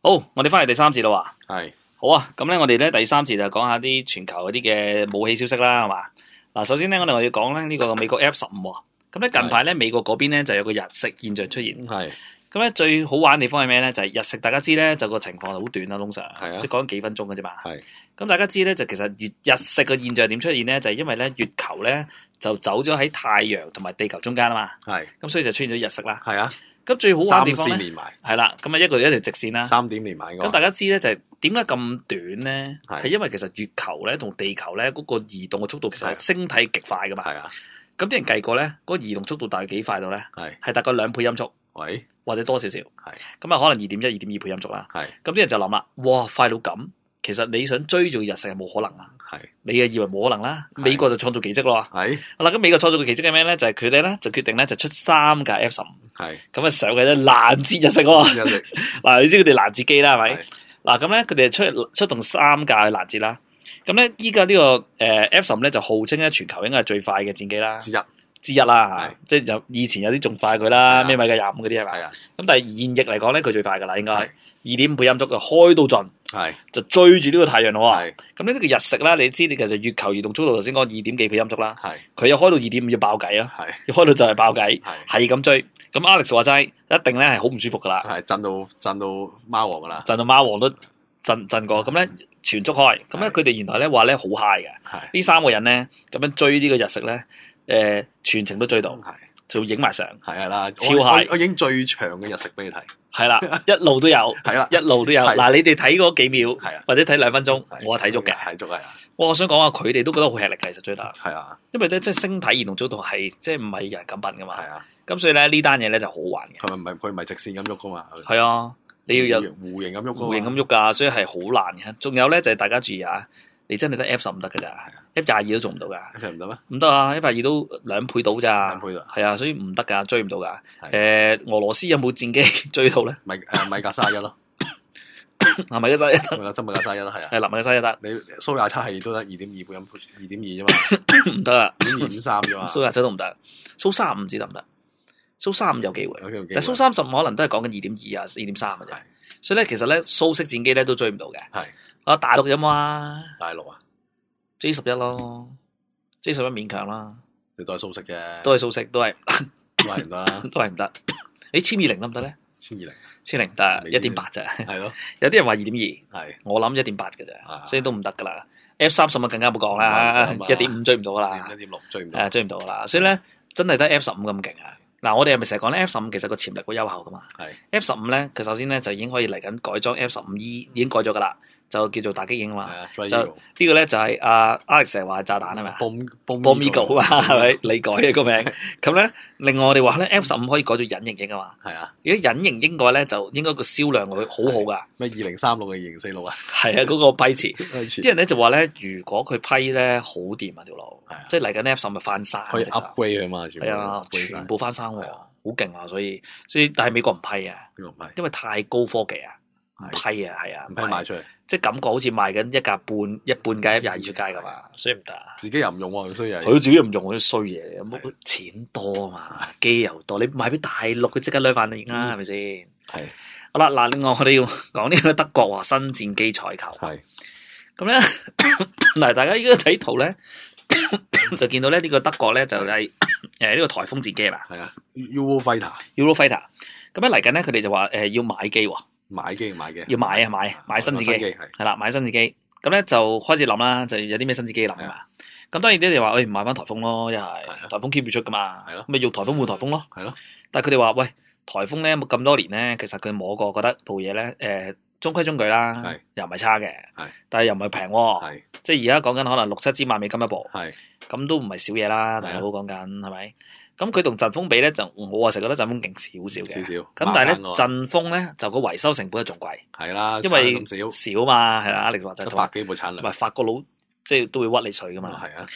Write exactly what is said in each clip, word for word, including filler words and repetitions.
好，我哋翻嚟第三節啦， 係好啊。咁咧，我哋咧第三節就講下啲全球嗰啲嘅武器消息啦，係嘛？嗱，首先咧，我哋我要講咧呢個美國 F 十五。咁咧近排咧美國嗰邊咧就有個日食現象出現。 係咁咧最好玩嘅地方係咩咧？就係、是、日食，大家知咧就個情況好短啦，通常係啊， 即係講幾分鐘嘅啫嘛。 係咁大家知咧就其實月日食嘅現象點出現咧？就係、是、因為咧月球咧就走咗喺太陽同埋地球中間啊嘛。係咁，所以就出現咗日食啦。係啊。咁最好玩嘅地方咧，係啦，咁啊一個一條直線啦，三點連埋。咁大家知咧就係點解咁短咧？係因為其實月球咧同地球咧嗰個移動嘅速度其實係星體極快噶嘛。係啊。咁啲人計過咧，嗰、那個移動速度大概幾快到咧？係係大概兩倍音速，喂，或者多少少。係咁啊，可能二點一、二點二倍音速啦。係咁啲人就諗啦，哇，快到咁，其實你想追住日食係冇可能啊。係你啊以為冇可能啦，美國就創造奇蹟咯。係好啦，咁美國創造嘅奇蹟係咩咧？就係佢哋咧就決定咧就出三架 F 十五。係咁啊上嘅咧攔截日食喎。嗱，你知佢哋攔截機啦係咪？嗱咁咧佢哋出出動三架去攔截啦。咁咧依家呢個誒 F 十五咧就號稱咧全球應該係最快嘅戰機啦，之一之一啦，即係有以前有啲仲快佢啦，咩米格廿五嗰啲係咪？咁但係現役嚟講咧佢最快噶啦，應該二點五倍音速就開到盡，係就追住呢個太陽咯。咁呢個日食啦，你知你其實月球移動速度頭先講二點幾倍音速啦，係佢又開到二點五要爆計啦，係要開到就係爆計，係咁追。咁 Alex 話齋一定咧係好唔舒服噶啦，係震到震到貓王噶啦，震到貓王都震震過。咁咧全速開，咁咧佢哋原來咧話咧好 high 嘅，呢三個人咧咁樣追呢個日食咧，誒、呃、全程都追到，就影埋相，係啦，超 high，我影最長嘅日食俾你睇，係啦，一路都有，係啦，一路都有。嗱，你哋睇嗰幾秒，或者睇兩分鐘，我睇足嘅，睇足係。哇，我想講下佢哋都覺得好吃力嘅，其實追得，係啊，因為咧即係星體移動速度係即係唔係人咁笨噶嘛，係啊，咁所以咧呢單嘢咧就好玩嘅，佢咪唔係佢唔係直線咁喐噶嘛，係啊。你要有弧形咁喐，弧形咁喐噶，所以係好難嘅。仲有咧就係、是、大家注意啊，你真係得 F 十五得噶咋 ，F 廿二都做唔到噶。F 唔得咩？唔得啊 ，F 廿二都兩倍到咋。兩倍係啊，所以唔得噶，追唔到噶。誒、呃，俄羅斯有冇戰機追到咧？米誒米格三十一咯，啊米格三十一，米格三米格三十一咯，係啊。係啦，米格三十一得。你蘇廿七係都得二點二倍音，二點二啫嘛。唔得啊，二點二五三啫嘛。蘇廿七都唔得，蘇三五唔知得唔得？蘇三五有機會，但蘇三十五可能都係講緊二點二啊，二點三嘅啫。所以咧，其實咧蘇式戰機咧都追唔到嘅。係啊，大陸有冇啊？大陸啊 ，J 十一咯 ，J 十一勉強啦。你都係蘇式嘅，都係蘇式，都係都係唔得，都係唔得。你千二零得唔得咧？千二零，千零得一點八咋？係咯，有啲人話二點二，係我諗一點八嘅啫，所以都唔得噶啦。F 三十啊更加冇講啦，一點五追唔到噶啦，一點六追唔到，誒追唔到噶啦。所以咧，真係得 F 十五咁勁啊！嗱，我哋係咪成日講咧 F 十五其實個潛力好優厚噶嘛？係 F 十五咧，佢首先咧就已經可以嚟緊改裝 F 十五 E， 已經改咗噶啦，就叫做打擊影啊嘛。係啊，就呢個咧就係阿 Alex 成日話係炸彈係咪 ？Bomb Eagle 啊，係咪？你改嘅個名。咁咧，另外我哋話咧 F 十五可以改做隱形鷹啊嘛。係啊，如果隱形鷹嘅話咧，就應該個銷量會好好噶。咩二零三六嘅二零四六啊？係啊，嗰、那個批次。啲人咧就話咧，如果佢批咧好掂啊條路，即係嚟緊 F 十五咪翻山。可以 upgrade 啊嘛，係啊，全部翻山喎。好勁啊！所以所以但係美國唔批啊，唔批，因為太高科技啊，唔批啊，係啊，唔批賣出去，即係感覺好似賣緊一架半一半架 F 廿二出街噶嘛，所以唔得。自己又唔用喎，衰嘢。佢自己又唔用嗰啲衰嘢，冇錢多啊嘛，機又多，你賣俾大陸，佢即刻攞翻嚟啦，係咪先？係。好啦，嗱，另外我哋要講呢個德國話新戰機採購，係咁咧，嗱，大家依家睇圖咧。就見到咧呢個德國咧就係誒呢個颱風戰機啊嘛，係啊 Eurofighter，Eurofighter 咁樣嚟緊咧佢哋就話誒、呃、要買機喎，買機買機要買啊買買新戰機係啦買新戰機，咁咧就開始諗啦，就有啲咩新戰機諗啊嘛，咁當然啲人話誒買翻颱風咯，一係颱風 keep 住出噶嘛，係咯，咪用颱風換颱風咯，係咯，但係佢哋話喂颱風咧咁多年咧，其實佢摸過覺得部嘢咧誒。呃中規中矩啦，又唔係差嘅，但係又唔係平喎，即係而家講緊可能六七千萬美金一部，咁都唔係少嘢啦。大佬講緊係咪？咁佢同陣風比咧，就我啊成日覺得陣風勁少少嘅，少少。咁但係咧陣風咧就個維修成本係仲貴，係啦，因為少少嘛，係啦，你話就百幾部產量，唔係法國佬即係都會屈你水噶嘛，係啊。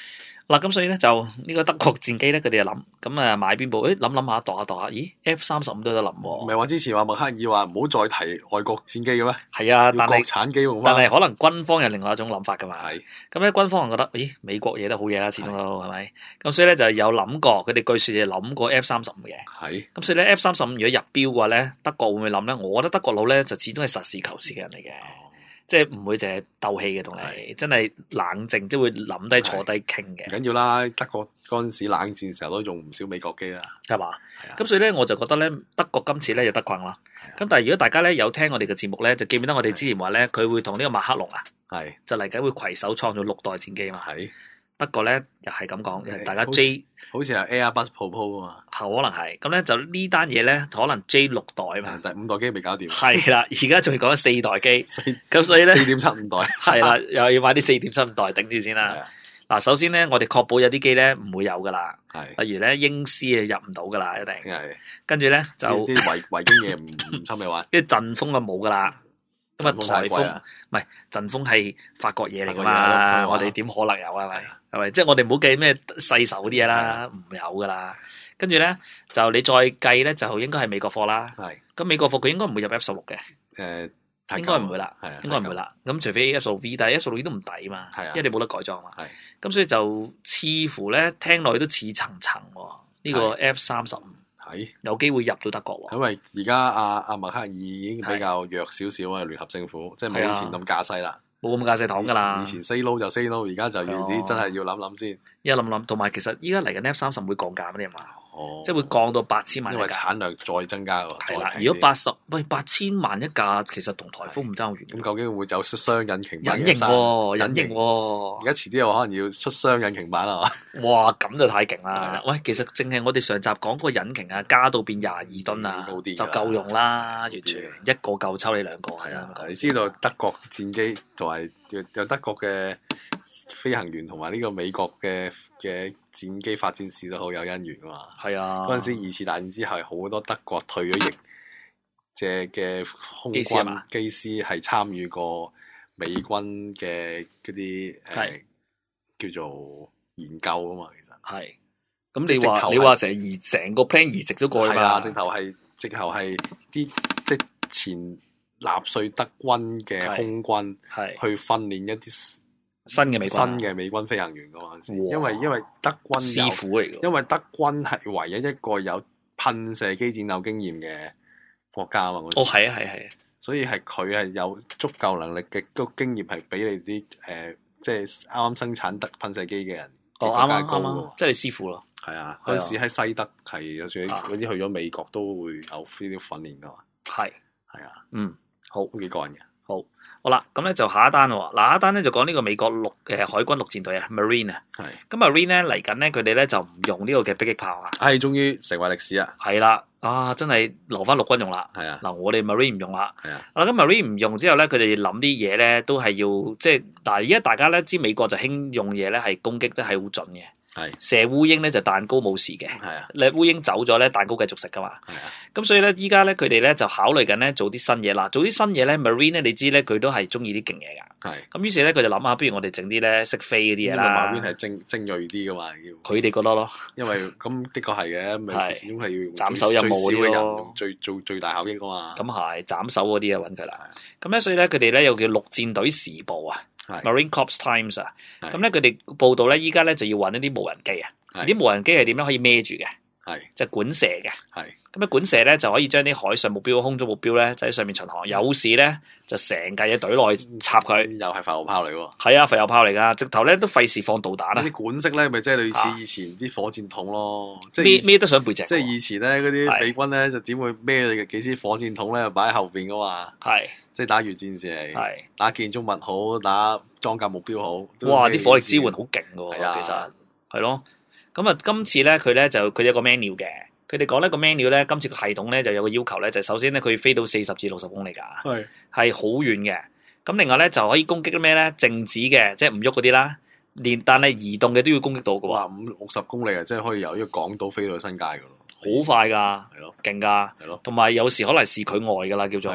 嗱，咁所以咧就呢、這個德國戰機咧，佢哋就諗，咁啊買邊部？誒諗諗下，度下度下，咦 F 三十五都有得諗喎。 唔係話之前話默克爾話唔好再提外國戰機嘅咩？係啊，但係國產機用但係可能軍方有另外一種諗法噶嘛。 係。 咁咧軍方就覺得，咦美國嘢都好嘢啦，始終都係咪？咁所以咧就有諗過，佢哋據說就諗過 F 三十五嘅。 係。咁所以咧 F 三十五如果入標嘅話咧，德國會唔會諗咧？我覺得德國佬咧就始終係實事求是嘅人嚟嘅。即係唔會淨係鬥氣嘅同你，真係冷靜，即係會諗低坐低傾嘅。 唔緊要啦，德國嗰陣時冷戰時候都用唔少美國機啦， 係嘛？咁所以咧，我就覺得咧，德國今次咧就得困啦。咁但係如果大家咧有聽我哋嘅節目咧，就記唔記得我哋之前話咧，佢會同呢個馬克龍啊，係就嚟緊會攜手創造六代戰機嘛。係。不過咧又係咁講，大家 J 好似係 Airbus Propose 啊嘛， 可能係咁咧，就呢單嘢咧可能 J 六代啊嘛， 第五代機未搞掂， 係啦，而家仲要講四代機，咁所以咧四點七五代係啦，又要買啲四點七五代頂住先啦。嗱，首先咧我哋確保有啲機咧唔會有噶啦，例如咧英獅啊入唔到噶啦，一定，跟住咧就啲維維京嘢唔唔侵你玩， 跟住陣風啊冇噶啦。咁啊颱風唔係陣風係法國嘢嚟噶嘛，我哋點可能有啊？係咪？係咪？即係我哋唔好計咩世仇嗰啲嘢啦，唔有噶啦。跟住咧就你再計咧，就應該係美國貨啦。係。咁美國貨佢應該唔會入 F 十六嘅。誒，應該唔會啦。係啊。應該唔會啦。咁除非 F 十六 V，但係 F 十六 V 都唔抵嘛。係啊。因為你冇得改裝嘛。係。咁所以就似乎咧聽落去都似層層喎。呢個 F 三十五。係有機會入到德國喎，因為而家阿阿默克爾已經比較弱少少啊，聯合政府即係冇以前咁架勢啦， 冇咁架勢糖噶啦。 以前 say no 就 say no， 而家就要啲真係要諗諗先。 依家諗諗，同埋其實依家嚟緊 F 三十會降價咩嘛？哦，即係會降到八千萬一架， 因為產量再增加喎。 係啦，如果八十喂八千萬一架，其實同颱風唔爭好遠。 咁究竟會有出雙引擎版？ 隱形喎，隱形喎。 而家遲啲又可能要出雙引擎版啦嘛？ 哇，咁就太勁啦！喂，其實淨係我哋上集講個引擎啊，加到變廿二噸啊，就夠用啦，完全一個夠抽你兩個係啊！ 你知道德國戰機同埋有德國嘅飛行員同埋呢個美國嘅嘅戰機發展史都好有姻緣噶嘛？係啊！嗰陣時二次大戰之後，好多德國退咗役嘅嘅空軍機師係參與過美軍嘅嗰啲誒叫做研究啊嘛，其實係。咁你話你話成移成個 plan 移植咗過去嘛？係啊，直頭係直頭係啲即前納粹德軍嘅空軍係去訓練一啲新嘅美軍新嘅美軍飛行員噶嘛？因為因為德軍師傅嚟嘅，因為德軍係唯一一個有噴射機戰鬥經驗嘅國家啊嘛。 哦，係啊，係係啊， 所以係佢係有足夠能力嘅個經驗係俾你啲誒、呃，即係啱啱生產得噴射機嘅人哦，啱啱啱啱，即係你師傅咯。係啊，嗰陣時喺西德係有時嗰啲去咗美國都會有呢啲訓練噶嘛。係係啊，嗯，好都幾過癮嘅。 好，好啦，咁咧就下一單喎。嗱，下一單咧就講呢個美國陸誒海軍陸戰隊啊 ，Marine 啊。係。咁 Marine 咧嚟緊咧，佢哋咧就唔用呢個嘅迫擊炮啊。 係，終於成為歷史啊。 係啦，啊，真係留翻陸軍用啦。係啊。嗱，我哋 Marine 唔用啦。係啊。嗱，咁 Marine 唔用之後咧，佢哋諗啲嘢咧，都係要即係嗱，而家大家咧知美國就興用嘢咧，係攻擊得係好準嘅。係射烏蠅咧就蛋糕冇事嘅，係啊，你烏蠅走咗咧，蛋糕繼續食噶嘛，係啊，咁所以咧依家咧佢哋咧就考慮緊咧做啲新嘢啦，做啲新嘢咧 Marine 咧你知咧佢都係中意啲勁嘢噶，係，咁於是咧佢就諗下，不如我哋整啲咧識飛嗰啲嘢啦。 Marine 係精精銳啲噶嘛，要佢哋覺得咯， 因為咁的確係嘅，咪始終係要斬首任務嗰啲咯， 最做最大效益噶嘛， 咁係斬首嗰啲啊揾佢啦，咁咧所以咧佢哋咧又叫陸戰隊時報啊。Marine Corps Times 啊，咁咧佢哋報道咧，依家咧就要揾一啲無人機啊，啲無人機係點樣可以孭住嘅？係就係管射嘅，係咁咧管射咧就可以將啲海上目標、空中目標咧就喺上面巡航，有事咧就成架嘢懟落去插佢，又係浮油炮嚟喎，係啊，浮油炮嚟噶，直頭咧都費事放導彈啊！啲管式咧咪即係類似以前啲火箭筒咯，即係孭孭得上背脊，即係以前咧嗰啲美軍咧就點會孭你嘅幾支火箭筒咧擺喺後邊噶嘛，係即係打越戰士嚟，係打建築物好，打裝甲目標好，哇！啲火力支援好勁噶，其實係咯。咁啊，今次咧佢咧就佢有個 menu 嘅，佢哋講呢個 menu 咧，今次個系統咧就有個要求咧，就首先咧佢要飛到四十至六十公里㗎，係係好遠嘅。咁另外咧就可以攻擊啲咩咧？靜止嘅，即係唔喐嗰啲啦。連但係移動嘅都要攻擊到㗎喎。哇，五六十公里啊，即係可以由呢個港島飛到新界㗎咯，好快㗎，係咯，勁㗎，係咯。同埋有時可能視距外㗎啦，叫做係咯。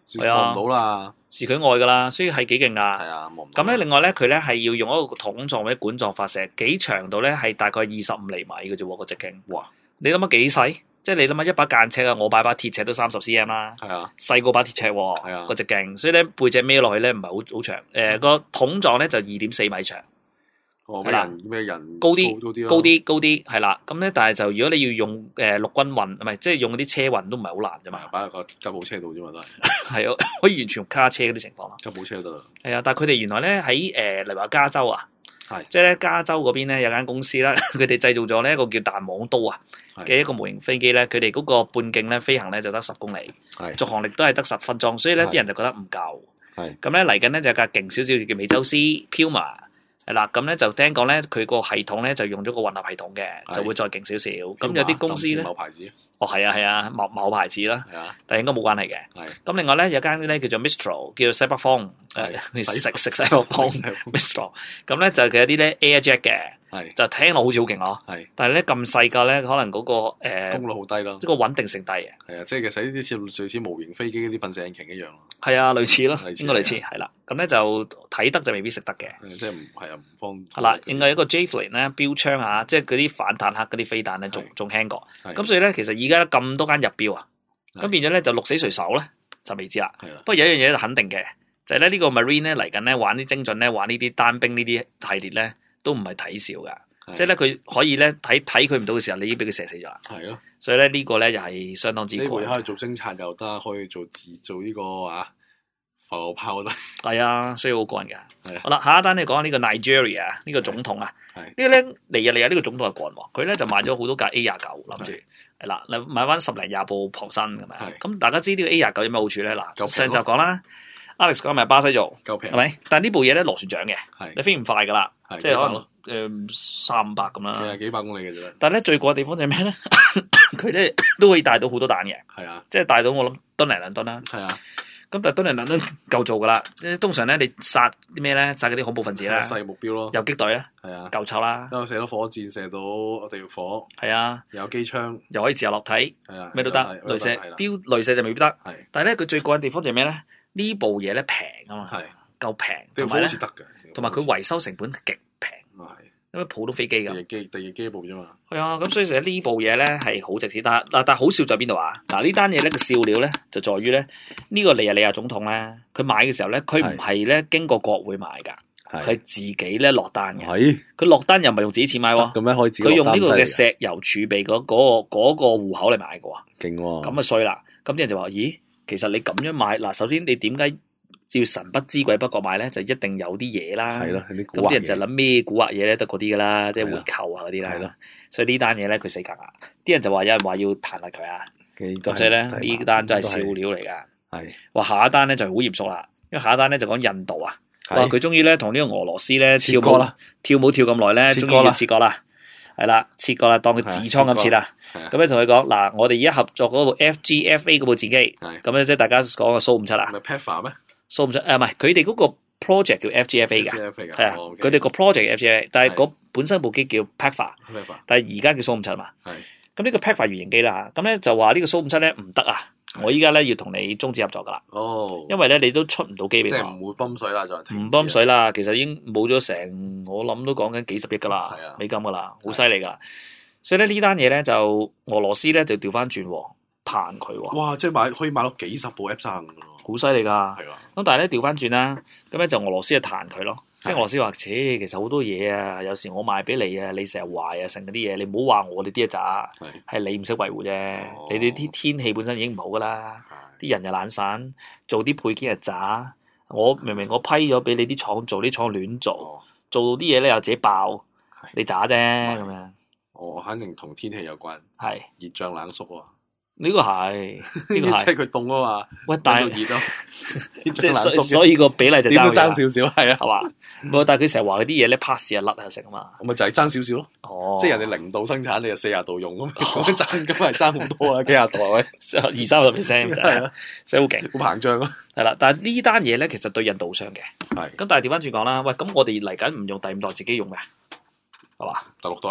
係啊，唔到啦， 視距外噶啦，所以係幾勁噶。 係啊， 咁咧，另外咧，佢咧係要用一個筒狀或者管狀發射，幾長度咧係大概二十五厘米嘅啫喎，個直徑。哇！你諗下幾細？即係你諗下一把間尺啊，我擺把鐵尺都三十 cm 啦。 係啊， 細過把鐵尺喎。係啊，個直徑，所以咧背脊孭落去咧唔係好好長。誒個筒狀咧就二點四米長。 哦，咩人咩人高啲高啲高啲係啦。咁咧，但係就如果你要用誒陸軍運，唔係即係用嗰啲車運都唔係好難啫嘛。 擺喺個吉普車度啫嘛都係。 係啊，可以完全用卡車嗰啲情況啦。 吉普車得啦。係啊，但係佢哋原來咧喺誒例如話加州啊。係，即係咧加州嗰邊咧有間公司啦，佢哋製造咗呢一個叫彈簧刀啊嘅一個模型飛機咧，佢哋嗰個半徑咧飛行咧就得十公里，續航力都係得十分鐘，所以咧啲人就覺得唔夠。係，咁咧嚟緊咧就有架勁少少叫美洲獅 Puma 係啦，咁咧就聽講咧佢個系統咧就用咗個混合系統嘅，就會再勁少少。咁有啲公司咧， 某牌子， 哦係啊係啊，某某牌子啦，係啊，但係應該冇關係嘅。係，咁另外咧有間咧叫做 Mistral，叫做西北風。誒，食食西北風 Mistral， 咁咧就佢有啲咧 Airjet 嘅，就聽落好似好勁哦。係，但係咧咁細架咧，可能嗰個誒功率好低咯， 即係個穩定性低嘅。係啊，即係其實呢啲似類似模型飛機嗰啲噴射引擎一樣咯。 係啊，類似咯，應該類似係啦。咁咧就睇得就未必食得嘅。 即係唔係啊，唔方。 係啦，另外一個 Javelin 咧標槍啊，即係嗰啲反坦克嗰啲飛彈咧，仲仲輕過。咁所以咧，其實而家咁多間入標啊，咁變咗咧就鹿死誰手咧就未知啦。不過有一樣嘢就肯定嘅。就係咧呢個 Marine 咧嚟緊咧玩啲精準咧玩呢啲單兵呢啲系列咧都唔係睇少噶，即係咧佢可以咧睇睇佢唔到嘅時候，你已經俾佢射死咗啦。係咯，所以咧呢個咧又係相當之貴。 呢個可以做偵察又得，可以做自做呢個啊浮油炮都得。 係啊，所以好過癮噶。好啦，下一單你講下呢個 Nigeria 呢個總統啊，呢個咧嚟日嚟日呢個總統係過癮喎，佢咧就買咗好多架 A 廿九，諗住係啦，買翻十零廿部旁身咁樣。咁大家知呢個 A 廿九有咩好處咧？嗱，上集講啦。Alex 講咪巴西做， 夠平， 係咪？但係呢部嘢咧螺旋槳嘅，你飛唔快噶啦，即係可能誒三五百咁啦， 係幾百公里嘅啫。 但係咧最過嘅地方就係咩咧？佢咧都可以帶到好多彈嘅，係啊，即係帶到我諗噸零兩噸啦。係啊，咁但係噸零兩噸夠做噶啦。通常咧你殺啲咩咧？殺嗰啲恐怖分子啦，細目標咯，游擊隊啦，係啊，夠臭啦，都射到火箭，射到地獄火，係啊，又有機槍，又可以自由落體，係啊，咩都得，鐳射標鐳射就未必得，係。但係咧佢最過嘅地方就係咩咧？呢部嘢咧平啊嘛，係夠平，同埋咧，同埋佢維修成本極平，因為普通飛機㗎，第二機第二機部啫嘛。 係啊，咁所以其實呢部嘢咧係好值錢，但嗱但係好笑在邊度啊？嗱呢單嘢咧個笑料咧就在於咧呢個尼日利亞總統咧，佢買嘅時候咧佢唔係咧經過國會買㗎，佢係自己咧落單嘅。係佢落單又唔係用自己錢買喎，咁樣可以自己佢用呢個嘅石油儲備嗰嗰個嗰個戶口嚟買嘅喎，勁喎。咁啊衰啦，咁啲人就話：咦？其實你咁樣買嗱，首先你點解要神不知鬼不覺買咧？就一定有啲嘢啦。係咯，咁啲人就諗咩蠱惑嘢咧？得嗰啲噶啦，即係回扣啊嗰啲啦。係咯，所以呢單嘢咧佢死梗啦。啲人就話有人話要彈劾佢啊。咁所以咧呢單都係笑料嚟噶。係話下一單咧就好嚴肅啦，因為下一單咧就講印度啊。話佢終於咧同呢個俄羅斯咧跳舞跳舞跳咁耐咧，終於要切割啦。係啦，切割啦，當佢痔瘡咁切啦。咁咧同佢講嗱，我哋而家合作嗰部 F G F A 嗰部戰機，咁咧即係大家講嘅蘇五七啦。係咪 Pepper 咩？ 蘇五七誒唔係，佢哋嗰個 project 叫 F G F A 㗎，係啊，佢哋個 project F G F A，但係嗰本身部機叫 Pepper，但係而家叫蘇五七嘛。係。咁呢個 Pepper 原型機啦，咁咧就話呢個蘇五七咧唔得啊！我依家咧要同你終止合作噶啦，哦，因為咧你都出唔到機俾我， 即係唔會泵水啦，再唔泵水啦，其實已經冇咗成，我諗都講緊幾十億噶啦，係啊，美金噶啦，好犀利噶，所以咧呢單嘢咧就俄羅斯咧就調翻轉彈佢喎， 哇！即係買可以買到幾十部 F 三噶咯， 好犀利噶，係啊，咁但係咧調翻轉啦，咁咧就俄羅斯就彈佢咯。即係俄羅斯話，切，其實好多嘢啊，有時我賣俾你啊，你成日壞啊，成嗰啲嘢，你唔好話我哋啲嘢渣，係你唔識維護啫。哦、你哋啲天氣本身已經唔好噶啦，啲人又懶散，做啲配件又渣。我明明我批咗俾你啲廠做，啲廠亂做，哦、做啲嘢咧又自己爆，你渣啫咁樣。 我肯定同天氣有關， 係熱脹冷縮喎。 呢個係，呢個係， 即係佢凍啊嘛， 喂，但係熱咯， 即係所所以個比例就點都爭少少，係啊， 係嘛？唔但係佢成日話嗰啲嘢咧 pass 啊甩啊成啊嘛， 咁咪就係爭少少咯。哦，即係人哋零度生產，你就四十度用咁，咁爭咁係爭好多啦，幾廿度係咪？二三十 percent 係啊，所以好勁，好膨脹咯。係啦，但係呢單嘢咧，其實對印度傷嘅。係。咁但係調翻轉講啦，喂，咁我哋嚟緊唔用第五代自己用嘅，係嘛？ 第六代。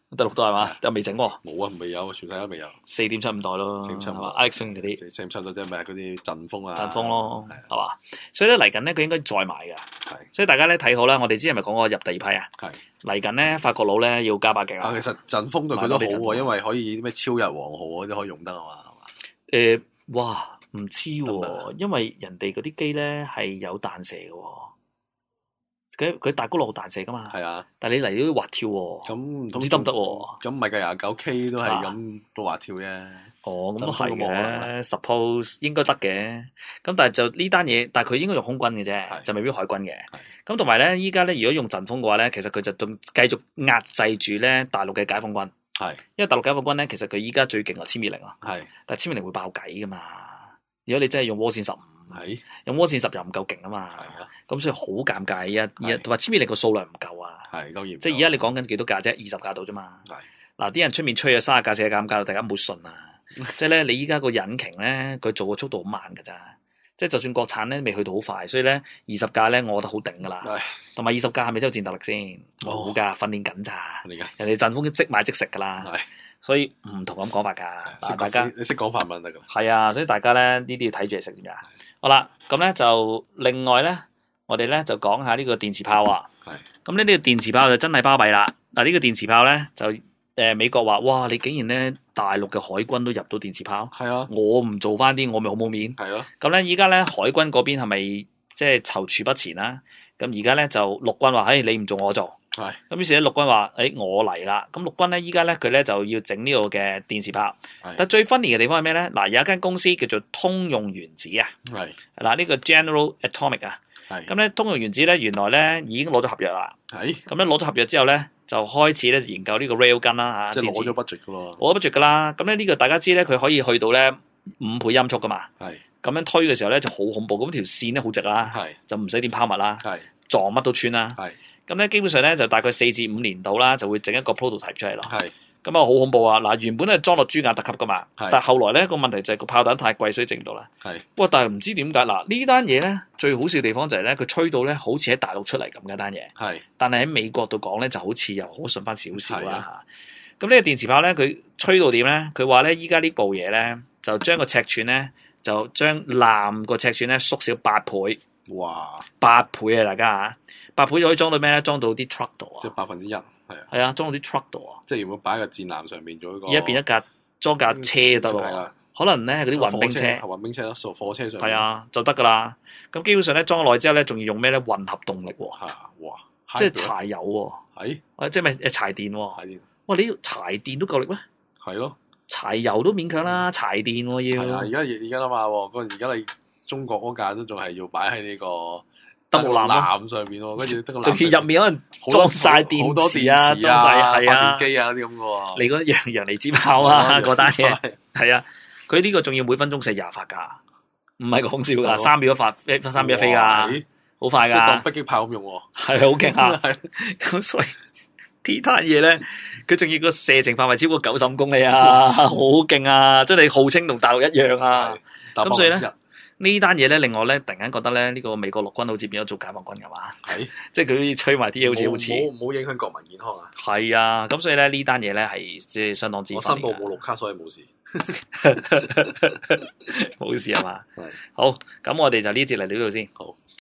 第六代係嘛？又未整喎？ 冇啊，未有，全世界都未有。 四點七五代咯， 四點七五代 Ericsson 嗰啲。 四點七五代即係咩？嗰啲陣風啊。 陣風咯，係嘛？所以咧嚟緊咧，佢應該再買嘅。 係。 所以大家咧睇好啦，我哋之前咪講過入第二批啊。係。嚟緊咧，法國佬咧要加把勁啊。 其實陣風對佢都好喎，因為可以咩超日皇號嗰啲可以用得啊嘛，係嘛？ 誒，哇，唔知喎，因為人哋嗰啲機咧係有彈射嘅喎。佢佢大高路彈射噶嘛？係啊，但係你嚟都要滑跳喎，咁唔知得唔得喎？ 咁咪計廿九 K 都係咁都滑跳啫。 哦，咁都係嘅 ，suppose 應該得嘅。咁但係就呢單嘢，但係佢應該用空軍嘅啫，就未必海軍嘅。咁同埋咧，依家咧如果用陣風嘅話咧，其實佢就仲繼續壓制住咧大陸嘅解放軍。係，因為大陸解放軍咧，其實佢依家最勁係殲滅零啊。係，但係殲滅零會爆計噶嘛？如果你真係用渦扇十五。係，有渦扇十又唔夠勁啊嘛，咁所以好尷尬啊！同埋殲滅零個數量唔夠啊，係夠嚴，即係而家你講緊幾多架啫？二十架到啫嘛。係，嗱啲人出面吹咗三十架四十架咁架，大家唔好信啊！即係咧，你依家個引擎咧，佢做個速度好慢噶咋，即係就算國產咧，未去到好快，所以咧二十架咧，我覺得好頂噶啦。同埋二十架係咪真有戰鬥力先？冇噶，訓練緊咋，人哋陣風即買即食噶啦。所以唔同咁講法噶，大家你識講法文得噶啦。 係啊，所以大家咧呢啲要睇住嚟食點㗎。好啦，咁咧就另外咧，我哋咧就講下呢個電磁炮啊。係。咁呢呢個電磁炮就真係巴閉啦。嗱，呢個電磁炮咧就誒、呃、美國話，哇！你竟然咧大陸嘅海軍都入到電磁炮。係啊。我唔做翻啲，我咪好冇面。係咯。咁咧，依家咧海軍嗰邊係咪即係躊躇不前啦？咁而家咧就陸軍話，誒、哎、你唔做我做。係，咁於是咧陸軍話，誒、欸、我嚟啦，咁陸軍咧依家咧佢咧就要整呢個嘅電磁炮，但最 funny 嘅地方係咩咧？嗱，有一間公司叫做通用原子啊，係，嗱呢個 General Atomic 啊，係，咁咧通用原子咧原來咧已經攞咗合約啦，係，咁咧攞咗合約之後咧就開始咧研究呢個 railgun 啦嚇，即係攞咗 budget 噶咯，攞咗 budget 噶啦，咁咧呢個大家知咧佢可以去到咧五倍音速噶嘛，係，咁樣推嘅時候咧就好恐怖，咁條線咧好直啦，係，就唔使點拋物啦，係，撞乜都穿啦，係。咁咧基本上咧就大概四至五年度啦，就會整一個 prototype 出嚟咯。係，咁啊好恐怖啊！嗱，原本係裝落朱亞特級噶嘛，但係後來咧個問題就係個炮彈太貴，所以整唔到啦。係，哇！但係唔知點解嗱呢單嘢咧最好笑嘅地方就係咧佢吹到咧好似喺大陸出嚟咁嘅單嘢。係，但係喺美國度講咧就好似又好順翻少少啦嚇。咁呢個電磁炮咧佢吹到點咧？佢話咧依家呢部嘢咧就將個尺寸咧就將艦個尺寸咧縮小八倍。哇！八倍啊，大家嚇！八倍就可以裝到咩咧？裝到啲 truck 度啊！ 即係百分之一，係啊！ 係啊，裝到啲 truck 度啊！ 即係如果擺喺個戰艦上面做一個， 而家變一架裝架車得咯。係啦，可能咧嗰啲運兵車、 運兵車咯，坐火車上。 係啊，就得噶啦。咁基本上咧裝咗落去之後咧，仲要用咩咧？混合動力喎。係啊！哇！即係柴油喎。係。啊，即係咪誒柴電喎？柴電。哇！你要柴電都夠力咩？係咯。柴油都勉強啦，柴電喎要。係啊！而家而家啊嘛，嗰而家你中國嗰架都仲係要擺喺呢個。德木艦上面喎，跟住仲要入面可能裝晒電池啊，裝晒係啊，發電機啊啲咁嘅喎。你嗰洋洋離子炮啊，嗰單嘢係啊，佢呢個仲要每分鐘射廿發㗎，唔係講笑㗎，三秒一發，三秒一飛㗎，好快㗎。即係當迫擊炮咁用喎，係好勁啊！咁所以呢單嘢咧，佢仲要個射程範圍超過九十五公里啊，好勁啊！即係你號稱同大陸一樣啊，咁所以咧。呢單嘢咧，令我咧突然間覺得咧，呢個美國陸軍好似變咗做解放軍㗎嘛？係，即係佢好似吹埋啲嘢，好似好似冇冇影響國民健康啊？ 係啊，咁所以咧呢單嘢咧係即係相當之。 我申報冇綠卡，所以冇事。 冇事係嘛？係。好，咁我哋就呢節嚟到呢度先。好。